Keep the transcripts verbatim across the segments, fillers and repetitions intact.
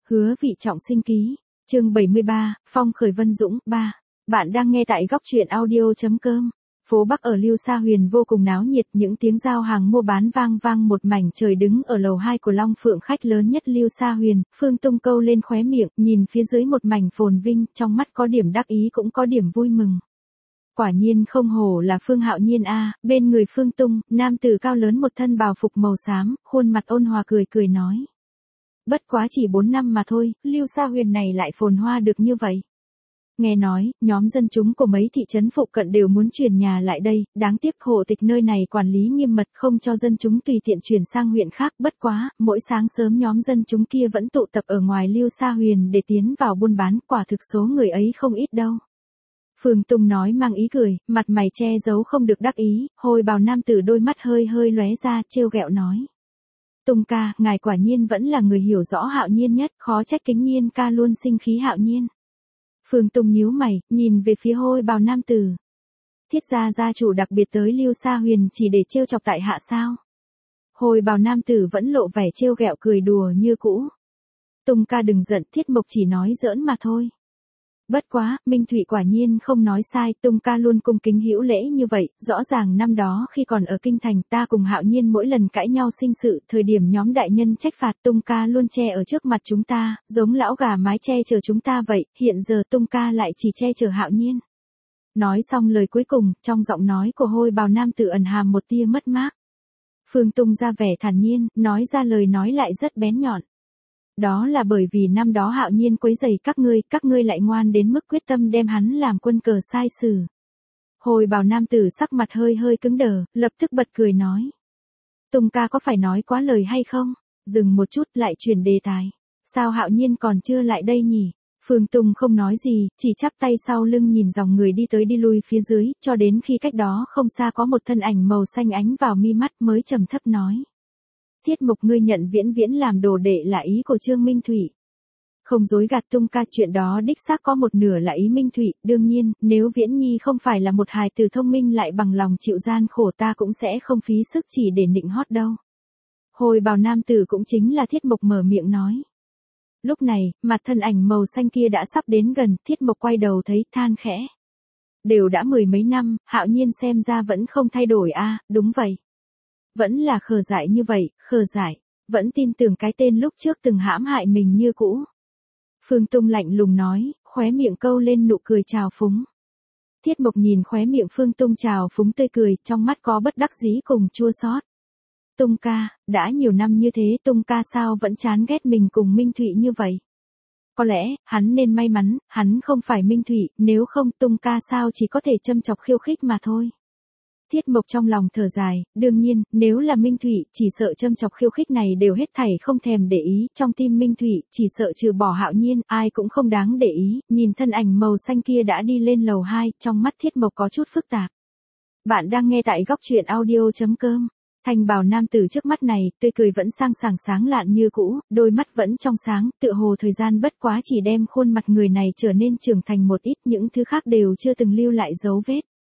Hứa Vị Trọng sinh ký. Chương bảy mươi ba, Phong khởi Vân Dũng, ba. Bạn đang nghe tại góc truyện audio chấm com. Phố Bắc ở Lưu Sa Huyền vô cùng náo nhiệt, những tiếng giao hàng mua bán vang vang một mảnh trời. Đứng ở lầu hai của Long Phượng khách lớn nhất Lưu Sa Huyền, Phương Tung câu lên khóe miệng, nhìn phía dưới một mảnh phồn vinh, trong mắt có điểm đắc ý cũng có điểm vui mừng. Quả nhiên không hổ là Phương Hạo Nhiên a. Bên người Phương Tung, nam tử cao lớn một thân bào phục màu xám, khuôn mặt ôn hòa cười cười nói. Bất quá chỉ bốn năm mà thôi, Lưu Sa Huyền này lại phồn hoa được như vậy. Nghe nói, nhóm dân chúng của mấy thị trấn phụ cận đều muốn chuyển nhà lại đây, đáng tiếc hộ tịch nơi này quản lý nghiêm mật không cho dân chúng tùy tiện chuyển sang huyện khác. Bất quá, mỗi sáng sớm nhóm dân chúng kia vẫn tụ tập ở ngoài Lưu Sa Huyền để tiến vào buôn bán, quả thực số người ấy không ít đâu. Phương Tung nói mang ý cười, mặt mày che giấu không được đắc ý, hồi bào nam tử đôi mắt hơi hơi lóe ra, trêu ghẹo nói. Tung ca, ngài quả nhiên vẫn là người hiểu rõ Hạo Nhiên nhất, khó trách Kính Nhiên ca luôn sinh khí Hạo Nhiên. Phương Tung nhíu mày, nhìn về phía hôi bào nam tử. Thiết gia gia chủ đặc biệt tới Lưu Sa Huyền chỉ để trêu chọc tại hạ sao? Hôi bào nam tử vẫn lộ vẻ trêu ghẹo cười đùa như cũ. Tung ca đừng giận, Thiết Mộc chỉ nói giỡn mà thôi. Bất quá, Minh Thụy quả nhiên không nói sai, Tung ca luôn cung kính hữu lễ như vậy, rõ ràng năm đó khi còn ở kinh thành ta cùng Hạo Nhiên mỗi lần cãi nhau sinh sự, thời điểm nhóm đại nhân trách phạt Tung ca luôn che ở trước mặt chúng ta, giống lão gà mái che chở chúng ta vậy, hiện giờ Tung ca lại chỉ che chở Hạo Nhiên. Nói xong lời cuối cùng, trong giọng nói của hôi bào nam tử ẩn hàm một tia mất mát. Phương Tung ra vẻ thản nhiên, nói ra lời nói lại rất bén nhọn. Đó là bởi vì năm đó Hạo Nhiên quấy rầy các ngươi, các ngươi lại ngoan đến mức quyết tâm đem hắn làm quân cờ sai sử. Hồi bào nam tử sắc mặt hơi hơi cứng đờ, lập tức bật cười nói. Tung ca có phải nói quá lời hay không? Dừng một chút lại chuyển đề tài. Sao Hạo Nhiên còn chưa lại đây nhỉ? Phương Tung không nói gì, chỉ chắp tay sau lưng nhìn dòng người đi tới đi lui phía dưới, cho đến khi cách đó không xa có một thân ảnh màu xanh ánh vào mi mắt mới trầm thấp nói. Thiết Mộc ngươi nhận Viễn Viễn làm đồ đệ là ý của Trương Minh Thụy. Không dối gạt Tung ca, chuyện đó đích xác có một nửa là ý Minh Thụy, đương nhiên, nếu Viễn Nhi không phải là một hài tử thông minh lại bằng lòng chịu gian khổ ta cũng sẽ không phí sức chỉ để nịnh hót đâu. Hồi bào nam tử cũng chính là Thiết Mộc mở miệng nói. Lúc này, mặt thân ảnh màu xanh kia đã sắp đến gần, Thiết Mộc quay đầu thấy than khẽ. Đều đã mười mấy năm, Hạo Nhiên xem ra vẫn không thay đổi a. Đúng vậy. Vẫn là khờ dại như vậy, khờ dại, vẫn tin tưởng cái tên lúc trước từng hãm hại mình như cũ. Phương Tung lạnh lùng nói, khóe miệng câu lên nụ cười trào phúng. Thiết Mộc nhìn khóe miệng Phương Tung trào phúng tươi cười, trong mắt có bất đắc dĩ cùng chua xót. Tung ca, đã nhiều năm như thế Tung ca sao vẫn chán ghét mình cùng Minh Thụy như vậy? Có lẽ, hắn nên may mắn, hắn không phải Minh Thụy, nếu không Tung ca sao chỉ có thể châm chọc khiêu khích mà thôi. Thiết Mộc trong lòng thở dài, đương nhiên, nếu là Minh Thụy, chỉ sợ châm chọc khiêu khích này đều hết thảy không thèm để ý, trong tim Minh Thụy, chỉ sợ trừ bỏ Hạo Nhiên, ai cũng không đáng để ý, nhìn thân ảnh màu xanh kia đã đi lên lầu hai, trong mắt Thiết Mộc có chút phức tạp. Bạn đang nghe tại góc truyện audio chấm com. Thanh bào nam tử trước mắt này, tươi cười vẫn sang sảng sáng lạn như cũ, đôi mắt vẫn trong sáng, tựa hồ thời gian bất quá chỉ đem khuôn mặt người này trở nên trưởng thành một ít, những thứ khác đều chưa từng lưu lại dấu vết.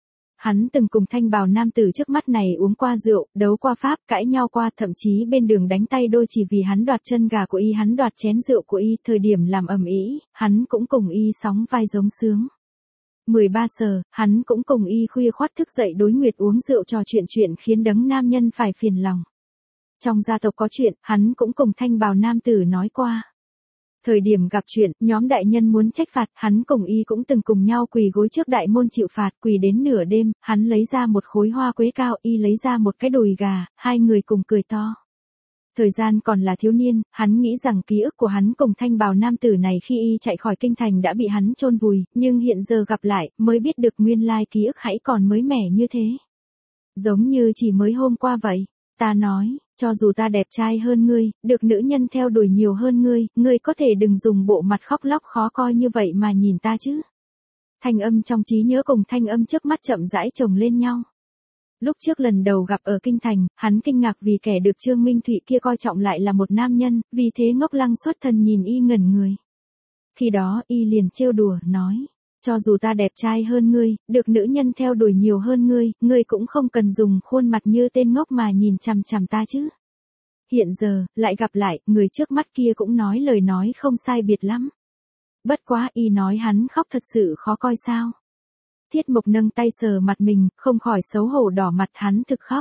Hắn từng cùng thanh bào nam tử trước mắt này uống qua rượu, đấu qua pháp, cãi nhau qua, thậm chí bên đường đánh tay đôi chỉ vì hắn đoạt chân gà của y, hắn đoạt chén rượu của y, thời điểm làm ầm ĩ, hắn cũng cùng y sóng vai giống sướng. mười ba giờ, hắn cũng cùng y khuya khoắt thức dậy đối nguyệt uống rượu trò chuyện chuyện khiến đấng nam nhân phải phiền lòng. Trong gia tộc có chuyện, hắn cũng cùng thanh bào nam tử nói qua. Thời điểm gặp chuyện, nhóm đại nhân muốn trách phạt, hắn cùng y cũng từng cùng nhau quỳ gối trước đại môn chịu phạt, quỳ đến nửa đêm, hắn lấy ra một khối hoa quế cao, y lấy ra một cái đùi gà, hai người cùng cười to. Thời gian còn là thiếu niên, hắn nghĩ rằng ký ức của hắn cùng thanh bào nam tử này khi y chạy khỏi kinh thành đã bị hắn chôn vùi, nhưng hiện giờ gặp lại, mới biết được nguyên lai ký ức hãy còn mới mẻ như thế. Giống như chỉ mới hôm qua vậy. Ta nói, cho dù ta đẹp trai hơn ngươi, được nữ nhân theo đuổi nhiều hơn ngươi, ngươi có thể đừng dùng bộ mặt khóc lóc khó coi như vậy mà nhìn ta chứ. Thanh âm trong trí nhớ cùng thanh âm trước mắt chậm rãi chồng lên nhau. Lúc trước lần đầu gặp ở kinh thành, hắn kinh ngạc vì kẻ được Trương Minh Thụy kia coi trọng lại là một nam nhân, vì thế ngốc lăng xuất thần nhìn y ngẩn người. Khi đó y liền trêu đùa, nói. Cho dù ta đẹp trai hơn ngươi, được nữ nhân theo đuổi nhiều hơn ngươi, ngươi cũng không cần dùng khuôn mặt như tên ngốc mà nhìn chằm chằm ta chứ. hiện giờ, lại gặp lại, người trước mắt kia cũng nói lời nói không sai biệt lắm. Bất quá y nói hắn khóc thật sự khó coi sao. Thiết Mộc nâng tay sờ mặt mình, không khỏi xấu hổ đỏ mặt, hắn thực khóc.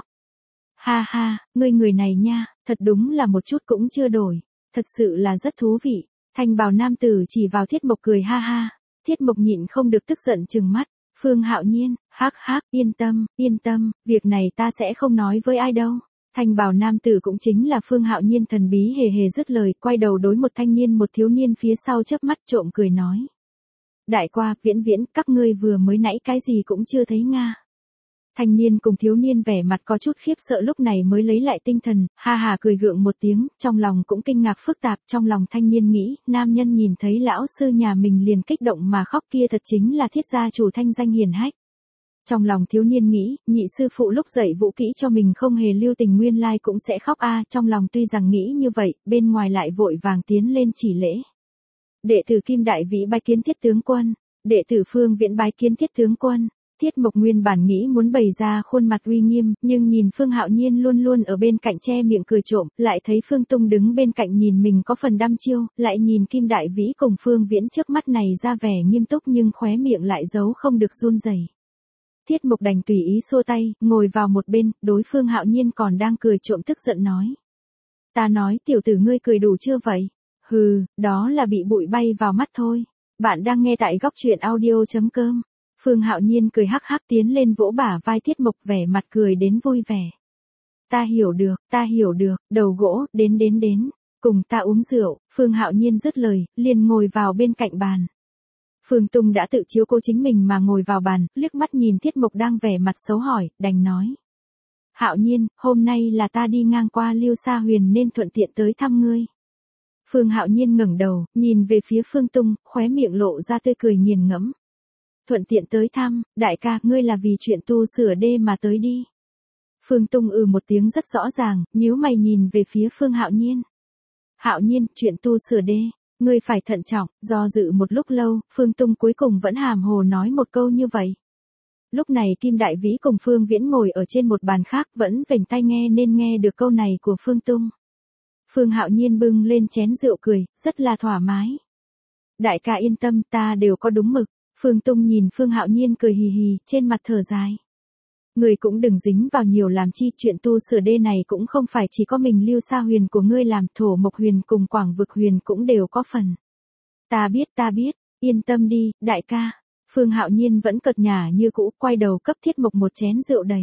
Ha ha, ngươi người này nha, thật đúng là một chút cũng chưa đổi, thật sự là rất thú vị. Thanh bào nam tử chỉ vào Thiết Mộc cười ha ha. Thiết Mộc nhịn không được tức giận trừng mắt. Phương Hạo Nhiên, hắc hắc, yên tâm, yên tâm, việc này ta sẽ không nói với ai đâu. Thanh bào nam tử cũng chính là Phương Hạo Nhiên thần bí hề hề dứt lời, quay đầu đối một thanh niên một thiếu niên phía sau chớp mắt trộm cười nói. Đại qua, Viễn Viễn, các ngươi vừa mới nãy cái gì cũng chưa thấy nga. Thanh niên cùng thiếu niên vẻ mặt có chút khiếp sợ lúc này mới lấy lại tinh thần, ha hà cười gượng một tiếng, trong lòng cũng kinh ngạc phức tạp, trong lòng thanh niên nghĩ, nam nhân nhìn thấy lão sư nhà mình liền kích động mà khóc kia thật chính là Thiết gia chủ thanh danh hiển hách. Trong lòng thiếu niên nghĩ, nhị sư phụ lúc dạy vũ kỹ cho mình không hề lưu tình nguyên lai cũng sẽ khóc a, trong lòng tuy rằng nghĩ như vậy, bên ngoài lại vội vàng tiến lên chỉ lễ. Đệ tử Kim Đại Vĩ bái kiến Thiết tướng quân, đệ tử Phương Viễn bái kiến Thiết tướng quân. Thiết Mộc nguyên bản nghĩ muốn bày ra khuôn mặt uy nghiêm, nhưng nhìn Phương Hạo Nhiên luôn luôn ở bên cạnh che miệng cười trộm, lại thấy Phương Tung đứng bên cạnh nhìn mình có phần đăm chiêu, lại nhìn Kim Đại Vĩ cùng Phương Viễn trước mắt này ra vẻ nghiêm túc nhưng khóe miệng lại giấu không được run rẩy. Thiết Mộc đành tùy ý xua tay, ngồi vào một bên, đối Phương Hạo Nhiên còn đang cười trộm tức giận nói. Ta nói tiểu tử ngươi cười đủ chưa vậy? Hừ, đó là bị bụi bay vào mắt thôi. Bạn đang nghe tại góc truyện audio chấm com. Phương Hạo Nhiên cười hắc hắc tiến lên vỗ bả vai Thiết Mộc vẻ mặt cười đến vui vẻ. Ta hiểu được, ta hiểu được, đầu gỗ, đến đến đến, cùng ta uống rượu. Phương Hạo Nhiên dứt lời, liền ngồi vào bên cạnh bàn. Phương Tung đã tự chiếu cố chính mình mà ngồi vào bàn, liếc mắt nhìn Thiết Mộc đang vẻ mặt xấu hỏi, đành nói. Hạo Nhiên, hôm nay là ta đi ngang qua Lưu Sa Huyền nên thuận tiện tới thăm ngươi. Phương Hạo Nhiên ngẩng đầu, nhìn về phía Phương Tung, khóe miệng lộ ra tươi cười nghiền ngẫm. Thuận tiện tới thăm, đại ca, ngươi là vì chuyện tu sửa đê mà tới đi. Phương Tung ừ một tiếng rất rõ ràng, nhíu mày nhìn về phía Phương Hạo Nhiên. Hạo Nhiên, chuyện tu sửa đê, ngươi phải thận trọng, do dự một lúc lâu, Phương Tung cuối cùng vẫn hàm hồ nói một câu như vậy. Lúc này Kim Đại Vĩ cùng Phương Viễn ngồi ở trên một bàn khác vẫn vểnh tai nghe nên nghe được câu này của Phương Tung. Phương Hạo Nhiên bưng lên chén rượu cười, rất là thoải mái. Đại ca yên tâm, ta đều có đúng mực. Phương Tung nhìn Phương Hạo Nhiên cười hì hì, trên mặt thở dài. Ngươi cũng đừng dính vào nhiều làm chi, chuyện tu sửa đê này cũng không phải chỉ có mình Lưu Sa Huyền của ngươi làm, Thổ Mộc Huyền cùng Quảng Vực Huyền cũng đều có phần. Ta biết ta biết, yên tâm đi, đại ca. Phương Hạo Nhiên vẫn cợt nhả như cũ, quay đầu cấp Thiết Mộc một chén rượu đầy.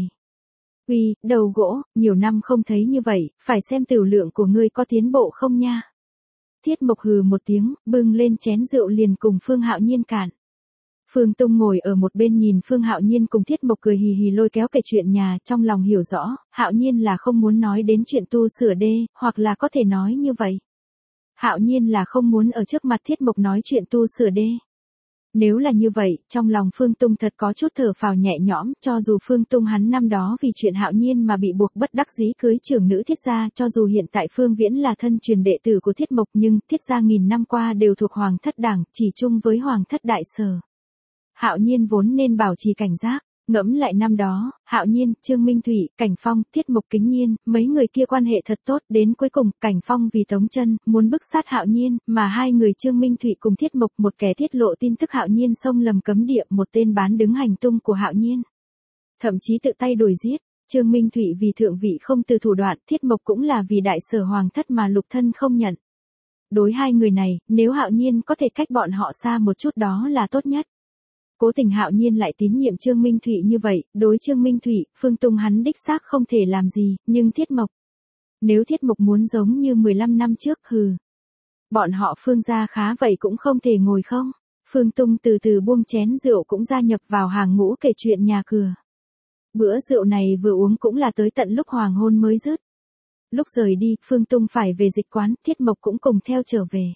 Uy, đầu gỗ, nhiều năm không thấy như vậy, phải xem tiểu lượng của ngươi có tiến bộ không nha. Thiết Mộc hừ một tiếng, bưng lên chén rượu liền cùng Phương Hạo Nhiên cạn. Phương Tung ngồi ở một bên nhìn Phương Hạo Nhiên cùng Thiết Mộc cười hì hì lôi kéo kể chuyện nhà, trong lòng hiểu rõ, Hạo Nhiên là không muốn nói đến chuyện tu sửa đê, hoặc là có thể nói như vậy. Hạo Nhiên là không muốn ở trước mặt Thiết Mộc nói chuyện tu sửa đê. Nếu là như vậy, trong lòng Phương Tung thật có chút thở phào nhẹ nhõm, cho dù Phương Tung hắn năm đó vì chuyện Hạo Nhiên mà bị buộc bất đắc dĩ cưới trưởng nữ Thiết gia, cho dù hiện tại Phương Viễn là thân truyền đệ tử của Thiết Mộc nhưng Thiết gia nghìn năm qua đều thuộc Hoàng thất đảng, chỉ chung với Hoàng thất đại sở. Hạo Nhiên vốn nên bảo trì cảnh giác, ngẫm lại năm đó, Hạo Nhiên, Trương Minh Thủy, Cảnh Phong, Thiết Mộc Kính Nhiên, mấy người kia quan hệ thật tốt, đến cuối cùng, Cảnh Phong vì Tống Chân muốn bức sát Hạo Nhiên, mà hai người Trương Minh Thủy cùng Thiết Mộc, một kẻ tiết lộ tin tức Hạo Nhiên xông lầm cấm địa, một tên bán đứng hành tung của Hạo Nhiên. Thậm chí tự tay đuổi giết, Trương Minh Thủy vì thượng vị không từ thủ đoạn, Thiết Mộc cũng là vì đại sở hoàng thất mà lục thân không nhận. Đối hai người này, nếu Hạo Nhiên có thể cách bọn họ xa một chút đó là tốt nhất. Cố tình Hạo Nhiên lại tín nhiệm Trương Minh Thủy như vậy, đối Trương Minh Thủy, Phương Tung hắn đích xác không thể làm gì, nhưng Thiết Mộc. Nếu Thiết Mộc muốn giống như mười lăm năm trước, hừ. Bọn họ Phương gia khá vậy cũng không thể ngồi không. Phương Tung từ từ buông chén rượu cũng gia nhập vào hàng ngũ kể chuyện nhà cửa. Bữa rượu này vừa uống cũng là tới tận lúc hoàng hôn mới dứt. Lúc rời đi, Phương Tung phải về dịch quán, Thiết Mộc cũng cùng theo trở về.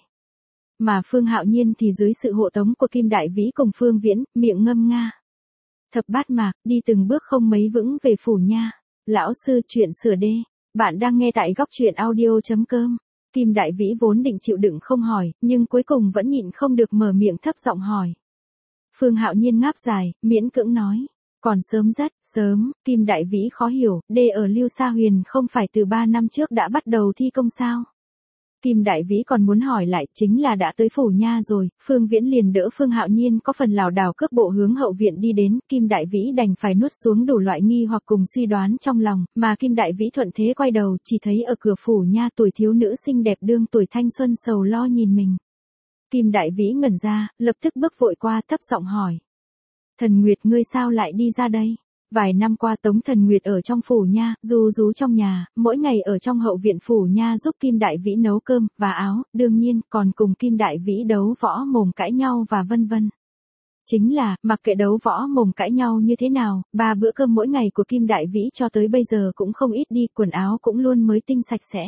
Mà Phương Hạo Nhiên thì dưới sự hộ tống của Kim Đại Vĩ cùng Phương Viễn, miệng ngâm nga. Thập bát mạc, đi từng bước không mấy vững về phủ nha. Lão sư chuyện sửa đê. Bạn đang nghe tại góc truyện audio chấm com. Kim Đại Vĩ vốn định chịu đựng không hỏi, nhưng cuối cùng vẫn nhịn không được mở miệng thấp giọng hỏi. Phương Hạo Nhiên ngáp dài, miễn cưỡng nói. Còn sớm rất, sớm, Kim Đại Vĩ khó hiểu, đê ở Lưu Sa Huyền không phải từ ba năm trước đã bắt đầu thi công sao? Kim Đại Vĩ còn muốn hỏi lại, chính là đã tới phủ nha rồi, Phương Viễn liền đỡ Phương Hạo Nhiên có phần lảo đảo cước bộ hướng hậu viện đi đến, Kim Đại Vĩ đành phải nuốt xuống đủ loại nghi hoặc cùng suy đoán trong lòng, mà Kim Đại Vĩ thuận thế quay đầu, chỉ thấy ở cửa phủ nha tuổi thiếu nữ xinh đẹp đương tuổi thanh xuân sầu lo nhìn mình. Kim Đại Vĩ ngẩn ra, lập tức bước vội qua thấp giọng hỏi. Thần Nguyệt ngươi sao lại đi ra đây? Vài năm qua Tống Thần Nguyệt ở trong phủ nha, du rú trong nhà, mỗi ngày ở trong hậu viện phủ nha giúp Kim Đại Vĩ nấu cơm, và áo, đương nhiên, còn cùng Kim Đại Vĩ đấu võ mồm cãi nhau và vân vân. Chính là, mặc kệ đấu võ mồm cãi nhau như thế nào, ba bữa cơm mỗi ngày của Kim Đại Vĩ cho tới bây giờ cũng không ít đi, quần áo cũng luôn mới tinh sạch sẽ.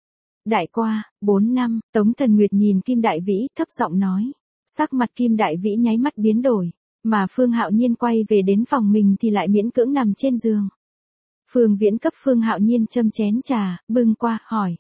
Đại qua, bốn năm, Tống Thần Nguyệt nhìn Kim Đại Vĩ, thấp giọng nói. Sắc mặt Kim Đại Vĩ nháy mắt biến đổi. Mà Phương Hạo Nhiên quay về đến phòng mình thì lại miễn cưỡng nằm trên giường. Phương Viễn cấp Phương Hạo Nhiên châm chén trà, bưng qua, hỏi.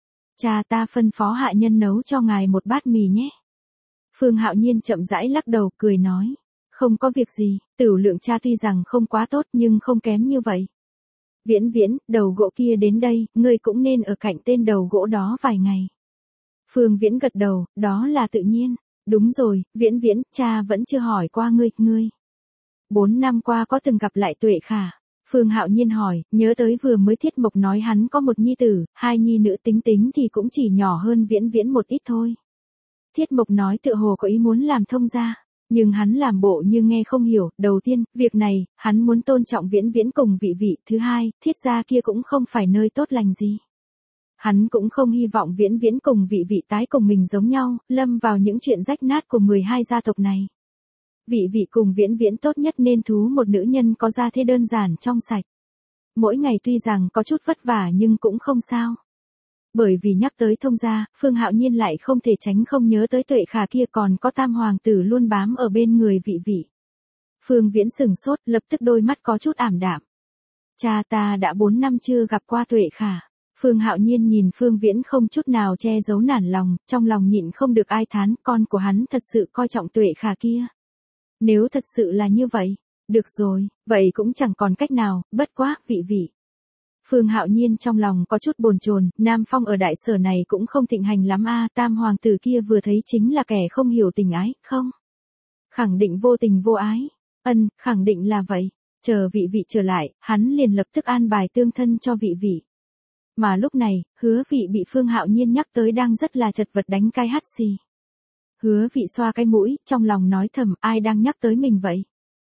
Cha ta phân phó hạ nhân nấu cho ngài một bát mì nhé. Phương Hạo Nhiên chậm rãi lắc đầu, cười nói. Không có việc gì, tửu lượng cha tuy rằng không quá tốt nhưng không kém như vậy. Viễn Viễn, đầu gỗ kia đến đây, ngươi cũng nên ở cạnh tên đầu gỗ đó vài ngày. Phương Viễn gật đầu, đó là tự nhiên. Đúng rồi, Viễn Viễn, cha vẫn chưa hỏi qua ngươi, ngươi. Bốn năm qua có từng gặp lại Tuệ Khả? Phương Hạo Nhiên hỏi, nhớ tới vừa mới Thiết Mộc nói hắn có một nhi tử, hai nhi nữ tính tính thì cũng chỉ nhỏ hơn Viễn Viễn một ít thôi. Thiết Mộc nói tựa hồ có ý muốn làm thông gia, nhưng hắn làm bộ như nghe không hiểu, đầu tiên, việc này, hắn muốn tôn trọng Viễn Viễn cùng vị vị, thứ hai, Thiết gia kia cũng không phải nơi tốt lành gì. Hắn cũng không hy vọng Viễn Viễn cùng vị vị tái cùng mình giống nhau, lâm vào những chuyện rách nát của mười hai gia tộc này. Vị vị cùng Viễn Viễn tốt nhất nên thú một nữ nhân có gia thế đơn giản trong sạch. Mỗi ngày tuy rằng có chút vất vả nhưng cũng không sao. Bởi vì nhắc tới thông gia, Phương Hạo Nhiên lại không thể tránh không nhớ tới Tuệ Khả kia còn có tam hoàng tử luôn bám ở bên người vị vị. Phương Viễn sừng sốt, lập tức đôi mắt có chút ảm đạm. Cha ta đã bốn năm chưa gặp qua Tuệ Khả. Phương Hạo Nhiên nhìn Phương Viễn không chút nào che giấu nản lòng, trong lòng nhịn không được ai thán, con của hắn thật sự coi trọng Tuệ Khả kia. Nếu thật sự là như vậy, được rồi, vậy cũng chẳng còn cách nào, bất quá, vị vị. Phương Hạo Nhiên trong lòng có chút bồn chồn, Nam Phong ở đại sở này cũng không thịnh hành lắm a, tam hoàng tử kia vừa thấy chính là kẻ không hiểu tình ái, không? Khẳng định vô tình vô ái. Ân, khẳng định là vậy. Chờ vị vị trở lại, hắn liền lập tức an bài tương thân cho vị vị. Mà lúc này, Hứa Vị bị Phương Hạo Nhiên nhắc tới đang rất là chật vật đánh cai hắt xì. Hứa Vị xoa cái mũi, trong lòng nói thầm, ai đang nhắc tới mình vậy?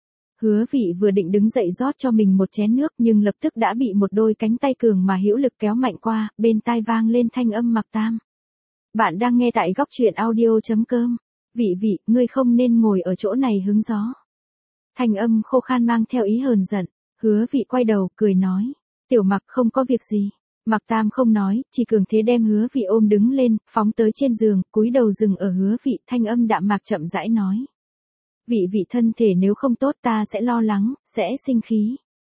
Hứa Vị vừa định đứng dậy rót cho mình một chén nước nhưng lập tức đã bị một đôi cánh tay cường mà hữu lực kéo mạnh qua, bên tai vang lên thanh âm mặc tam. Bạn đang nghe tại góc truyện audio.com. Vị vị, ngươi không nên ngồi ở chỗ này hứng gió. Thanh âm khô khan mang theo ý hờn giận, Hứa Vị quay đầu, cười nói. Tiểu Mặc không có việc gì. Mặc Tam không nói, chỉ cường thế đem Hứa Vị ôm đứng lên, phóng tới trên giường, cúi đầu dừng ở Hứa Vị, thanh âm đạm mạc chậm rãi nói. Vị vị thân thể nếu không tốt ta sẽ lo lắng, sẽ sinh khí.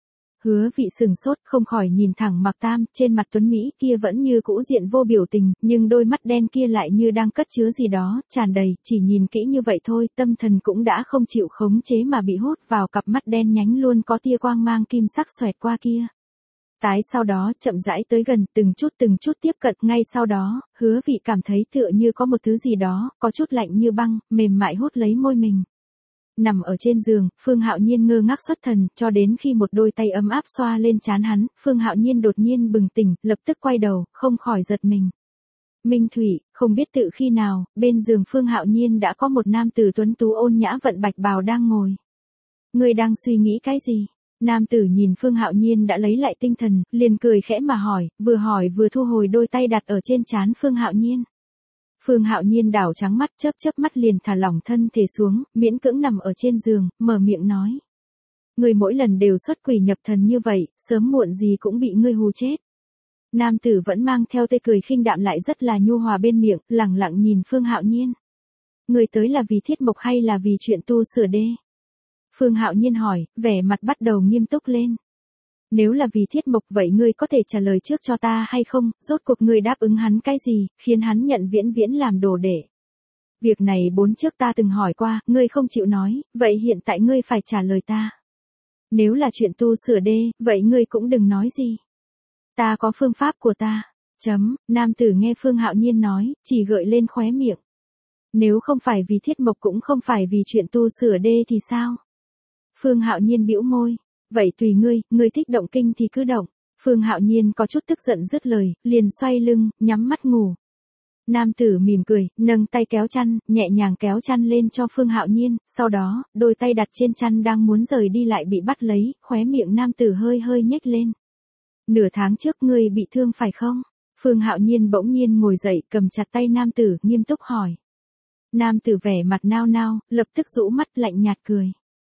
Hứa Vị sừng sốt không khỏi nhìn thẳng Mặc Tam, trên mặt tuấn Mỹ kia vẫn như cũ diện vô biểu tình, nhưng đôi mắt đen kia lại như đang cất chứa gì đó, tràn đầy, chỉ nhìn kỹ như vậy thôi, tâm thần cũng đã không chịu khống chế mà bị hút vào cặp mắt đen nhánh luôn có tia quang mang kim sắc xoẹt qua kia. Tái sau đó chậm rãi tới gần, từng chút từng chút tiếp cận, ngay sau đó, Hứa Vị cảm thấy tựa như có một thứ gì đó, có chút lạnh như băng, mềm mại hút lấy môi mình. Nằm ở trên giường, Phương Hạo Nhiên ngơ ngác xuất thần, cho đến khi một đôi tay ấm áp xoa lên trán hắn, Phương Hạo Nhiên đột nhiên bừng tỉnh, lập tức quay đầu, không khỏi giật mình. Minh Thủy, không biết tự khi nào, bên giường Phương Hạo Nhiên đã có một nam tử tuấn tú ôn nhã vận bạch bào đang ngồi. Ngươi đang suy nghĩ cái gì? Nam tử nhìn Phương Hạo Nhiên đã lấy lại tinh thần, liền cười khẽ mà hỏi, vừa hỏi vừa thu hồi đôi tay đặt ở trên trán Phương Hạo Nhiên. Phương Hạo Nhiên đảo trắng mắt, chớp chớp mắt liền thả lỏng thân thể xuống, miễn cưỡng nằm ở trên giường, mở miệng nói. Ngươi mỗi lần đều xuất quỷ nhập thần như vậy, sớm muộn gì cũng bị ngươi hù chết. Nam tử vẫn mang theo tê cười khinh đạm lại rất là nhu hòa bên miệng, lẳng lặng nhìn Phương Hạo Nhiên. Ngươi tới là vì Thiết Mộc hay là vì chuyện tu sửa đê? Phương Hạo Nhiên hỏi, vẻ mặt bắt đầu nghiêm túc lên. Nếu là vì Thiết Mộc vậy ngươi có thể trả lời trước cho ta hay không, rốt cuộc ngươi đáp ứng hắn cái gì, khiến hắn nhận Viễn Viễn làm đồ đệ. Việc này bốn trước ta từng hỏi qua, ngươi không chịu nói, vậy hiện tại ngươi phải trả lời ta. Nếu là chuyện tu sửa đê, vậy ngươi cũng đừng nói gì. Ta có phương pháp của ta. Chấm, nam tử nghe Phương Hạo Nhiên nói, chỉ gợi lên khóe miệng. Nếu không phải vì Thiết Mộc cũng không phải vì chuyện tu sửa đê thì sao? Phương Hạo Nhiên bĩu môi. Vậy tùy ngươi, ngươi thích động kinh thì cứ động. Phương Hạo Nhiên có chút tức giận dứt lời, liền xoay lưng, nhắm mắt ngủ. Nam tử mỉm cười, nâng tay kéo chăn, nhẹ nhàng kéo chăn lên cho Phương Hạo Nhiên, sau đó, đôi tay đặt trên chăn đang muốn rời đi lại bị bắt lấy, khóe miệng nam tử hơi hơi nhếch lên. Nửa tháng trước ngươi bị thương phải không? Phương Hạo Nhiên bỗng nhiên ngồi dậy, cầm chặt tay nam tử, nghiêm túc hỏi. Nam tử vẻ mặt nao nao, lập tức rũ mắt lạnh nhạt cười.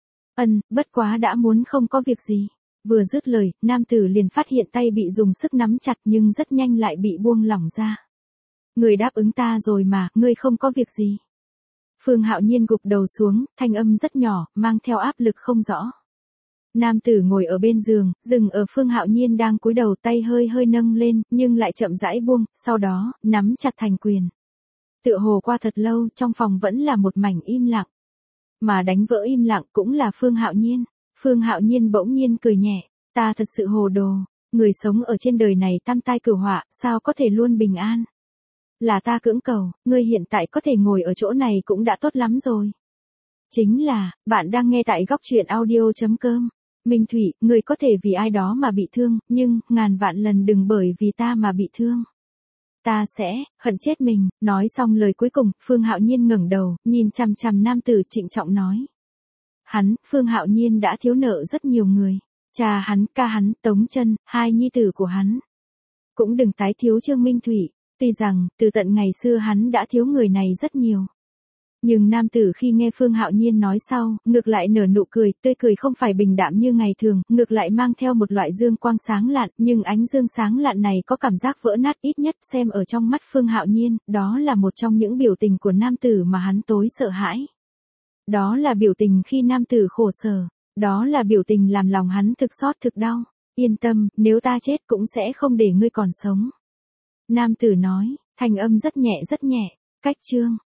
Ân, bất quá đã muốn không có việc gì. Vừa dứt lời, nam tử liền phát hiện tay bị dùng sức nắm chặt nhưng rất nhanh lại bị buông lỏng ra. Người đáp ứng ta rồi mà, ngươi không có việc gì. Phương Hạo Nhiên gục đầu xuống, thanh âm rất nhỏ, mang theo áp lực không rõ. Nam tử ngồi ở bên giường, dừng ở Phương Hạo Nhiên đang cúi đầu, tay hơi hơi nâng lên, nhưng lại chậm rãi buông, sau đó, nắm chặt thành quyền. Tựa hồ qua thật lâu, trong phòng vẫn là một mảnh im lặng. Mà đánh vỡ im lặng cũng là Phương Hạo Nhiên. Phương Hạo Nhiên bỗng nhiên cười nhẹ, ta thật sự hồ đồ, người sống ở trên đời này tam tai cửu họa, sao có thể luôn bình an. Là ta cưỡng cầu, ngươi hiện tại có thể ngồi ở chỗ này cũng đã tốt lắm rồi. Chính là, bạn đang nghe tại góc truyện audio.com. Minh Thủy, ngươi có thể vì ai đó mà bị thương, nhưng, ngàn vạn lần đừng bởi vì ta mà bị thương. Ta sẽ, hận chết mình, nói xong lời cuối cùng, Phương Hạo Nhiên ngẩng đầu, nhìn chằm chằm nam tử trịnh trọng nói. Hắn, Phương Hạo Nhiên đã thiếu nợ rất nhiều người. Cha hắn, ca hắn, Tống Chân, hai nhi tử của hắn. Cũng đừng tái thiếu Trương Minh Thủy, tuy rằng, từ tận ngày xưa hắn đã thiếu người này rất nhiều. Nhưng nam tử khi nghe Phương Hạo Nhiên nói sau, ngược lại nở nụ cười, tươi cười không phải bình đạm như ngày thường, ngược lại mang theo một loại dương quang sáng lạn, nhưng ánh dương sáng lạn này có cảm giác vỡ nát, ít nhất xem ở trong mắt Phương Hạo Nhiên, đó là một trong những biểu tình của nam tử mà hắn tối sợ hãi. Đó là biểu tình khi nam tử khổ sở, đó là biểu tình làm lòng hắn thực xót thực đau. Yên tâm, nếu ta chết cũng sẽ không để ngươi còn sống. Nam tử nói, thanh âm rất nhẹ rất nhẹ, cách chương.